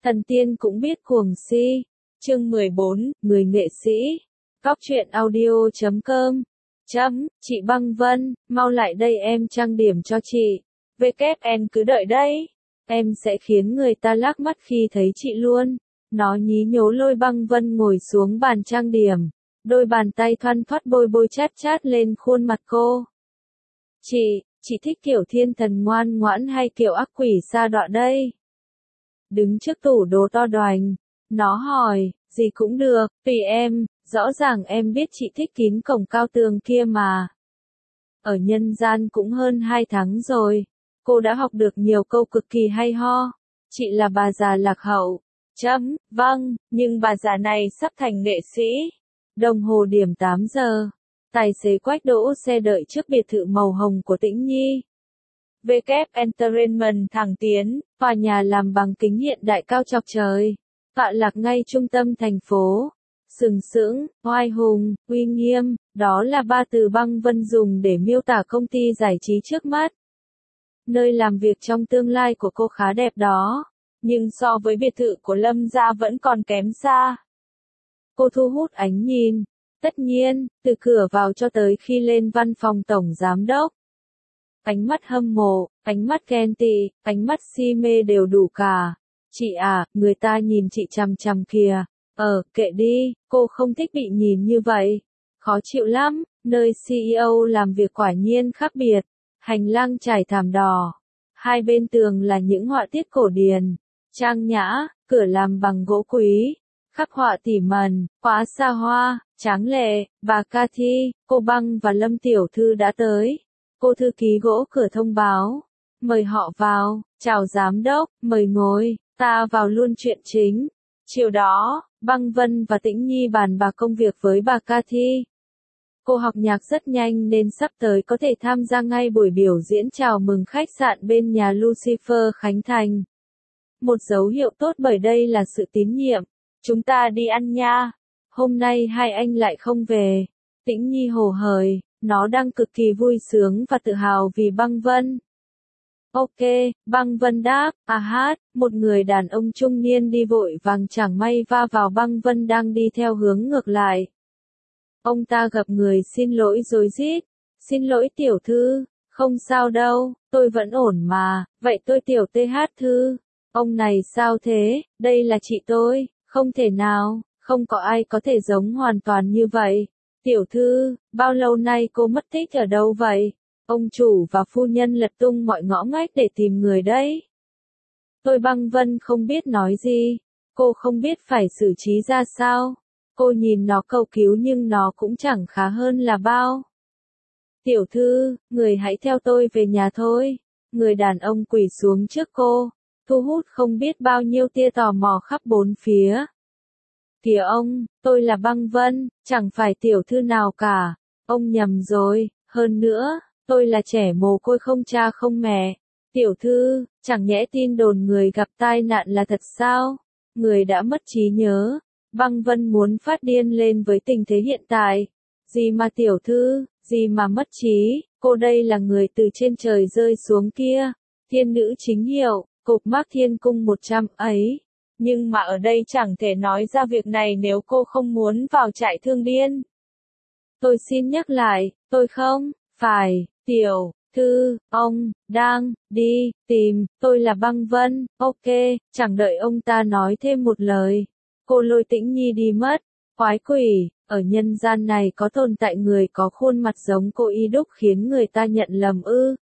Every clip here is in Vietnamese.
Thần tiên cũng biết cuồng si. Chương 14, người nghệ sĩ. Góc truyện audio.com. Chị Băng Vân, mau lại đây em trang điểm cho chị. WN cứ đợi đấy. Em sẽ khiến người ta lác mắt khi thấy chị luôn. Nó nhí nhố lôi Băng Vân ngồi xuống bàn trang điểm. Đôi bàn tay thoăn thoắt bôi bôi chát chát lên khuôn mặt cô. Chị thích kiểu thiên thần ngoan ngoãn hay kiểu ác quỷ sa đọa đây? Đứng trước tủ đồ to đoành, nó hỏi, gì cũng được, tùy em, rõ ràng em biết chị thích kín cổng cao tường kia mà. Ở nhân gian cũng hơn 2 tháng rồi, cô đã học được nhiều câu cực kỳ hay ho. Chị là bà già lạc hậu. Vâng, nhưng bà già này sắp thành nghệ sĩ. Đồng hồ điểm 8 giờ. Tài xế Quách đỗ xe đợi trước biệt thự màu hồng của Tĩnh Nhi. WK Entertainment Thẳng Tiến, tòa nhà làm bằng kính hiện đại cao chọc trời, tọa lạc ngay trung tâm thành phố. Sừng sững, oai hùng, uy nghiêm, đó là ba từ Băng Vân dùng để miêu tả công ty giải trí trước mắt. Nơi làm việc trong tương lai của cô khá đẹp đó, nhưng so với biệt thự của Lâm gia vẫn còn kém xa. Cô thu hút ánh nhìn, tất nhiên, từ cửa vào cho tới khi lên văn phòng tổng giám đốc. Ánh mắt hâm mộ, ánh mắt ghen tị, ánh mắt si mê đều đủ cả. Chị à, người ta nhìn chị chằm chằm kìa. Kệ đi, cô không thích bị nhìn như vậy. Khó chịu lắm, nơi CEO làm việc quả nhiên khác biệt. Hành lang trải thảm đỏ. Hai bên tường là những họa tiết cổ điển, trang nhã, cửa làm bằng gỗ quý. Khắc họa tỉ mẩn, quá xa hoa, tráng lệ. Bà Cathy, cô Băng và Lâm tiểu thư đã tới. Cô thư ký gỗ cửa thông báo. Mời họ vào, chào giám đốc, mời ngồi, ta vào luôn chuyện chính. Chiều đó, Băng Vân và Tĩnh Nhi bàn bạc công việc với bà Cathy. Cô học nhạc rất nhanh nên sắp tới có thể tham gia ngay buổi biểu diễn chào mừng khách sạn bên nhà Lucifer khánh thành. Một dấu hiệu tốt bởi đây là sự tín nhiệm. Chúng ta đi ăn nha. Hôm nay hai anh lại không về. Tĩnh Nhi hồ hởi. Nó đang cực kỳ vui sướng và tự hào vì Băng Vân. Ok, Băng Vân đáp, một người đàn ông trung niên đi vội vàng chẳng may va vào Băng Vân đang đi theo hướng ngược lại. Ông ta gặp người xin lỗi rối rít. Xin lỗi tiểu thư, không sao đâu, tôi vẫn ổn mà, vậy tôi tiểu TH thư. Ông này sao thế, đây là chị tôi, không thể nào, không có ai có thể giống hoàn toàn như vậy. Tiểu thư, bao lâu nay cô mất tích ở đâu vậy? Ông chủ và phu nhân lật tung mọi ngõ ngách để tìm người đấy. Tôi Băng Vân không biết nói gì. Cô không biết phải xử trí ra sao. Cô nhìn nó cầu cứu nhưng nó cũng chẳng khá hơn là bao. Tiểu thư, người hãy theo tôi về nhà thôi. Người đàn ông quỳ xuống trước cô, thu hút không biết bao nhiêu tia tò mò khắp bốn phía. Kìa ông, tôi là Băng Vân, chẳng phải tiểu thư nào cả. Ông nhầm rồi, hơn nữa, tôi là trẻ mồ côi không cha không mẹ. Tiểu thư, chẳng nhẽ tin đồn người gặp tai nạn là thật sao? Người đã mất trí nhớ. Băng Vân muốn phát điên lên với tình thế hiện tại. Gì mà tiểu thư, gì mà mất trí, cô đây là người từ trên trời rơi xuống kia. Thiên nữ chính hiệu, cục mác thiên cung 100 ấy. Nhưng mà ở đây chẳng thể nói ra việc này nếu cô không muốn vào trại thương điên. Tôi xin nhắc lại, tôi không phải tiểu thư, ông đang đi tìm, tôi là Băng Vân. Ok, chẳng đợi ông ta nói thêm một lời, cô lôi Tĩnh Nhi đi mất. Quái quỷ, ở nhân gian này có tồn tại người có khuôn mặt giống cô y đúc khiến người ta nhận lầm ư?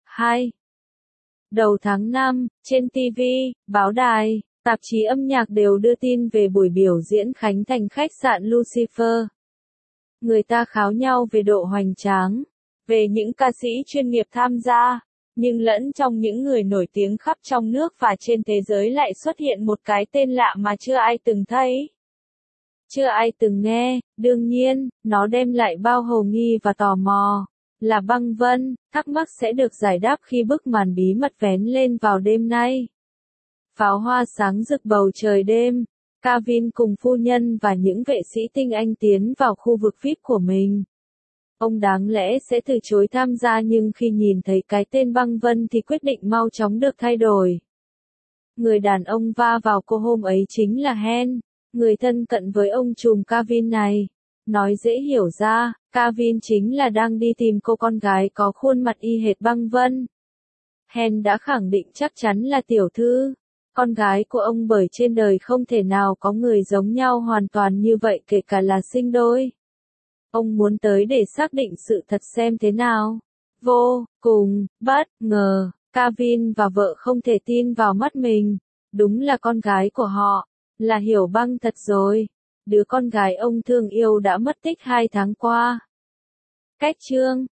Đầu tháng 5, trên TV, báo đài, tạp chí âm nhạc đều đưa tin về buổi biểu diễn khánh thành khách sạn Lucifer. Người ta kháo nhau về độ hoành tráng, về những ca sĩ chuyên nghiệp tham gia, nhưng lẫn trong những người nổi tiếng khắp trong nước và trên thế giới lại xuất hiện một cái tên lạ mà chưa ai từng thấy. Chưa ai từng nghe, đương nhiên, nó đem lại bao hồ nghi và tò mò. Là Băng Vân, thắc mắc sẽ được giải đáp khi bức màn bí mật vén lên vào đêm nay. Pháo hoa sáng rực bầu trời đêm, Kevin cùng phu nhân và những vệ sĩ tinh anh tiến vào khu vực VIP của mình. Ông đáng lẽ sẽ từ chối tham gia nhưng khi nhìn thấy cái tên Băng Vân thì quyết định mau chóng được thay đổi. Người đàn ông va vào cô hôm ấy chính là Hen, người thân cận với ông trùm Kevin này. Nói dễ hiểu ra, Kevin chính là đang đi tìm cô con gái có khuôn mặt y hệt Băng Vân. Hen đã khẳng định chắc chắn là tiểu thư, con gái của ông, bởi trên đời không thể nào có người giống nhau hoàn toàn như vậy, kể cả là sinh đôi. Ông muốn tới để xác định sự thật xem thế nào. Vô cùng bất ngờ, Kevin và vợ không thể tin vào mắt mình. Đúng là con gái của họ, là Hiểu Băng thật rồi. Đứa con gái ông thương yêu đã mất tích 2 tháng qua. Cách chương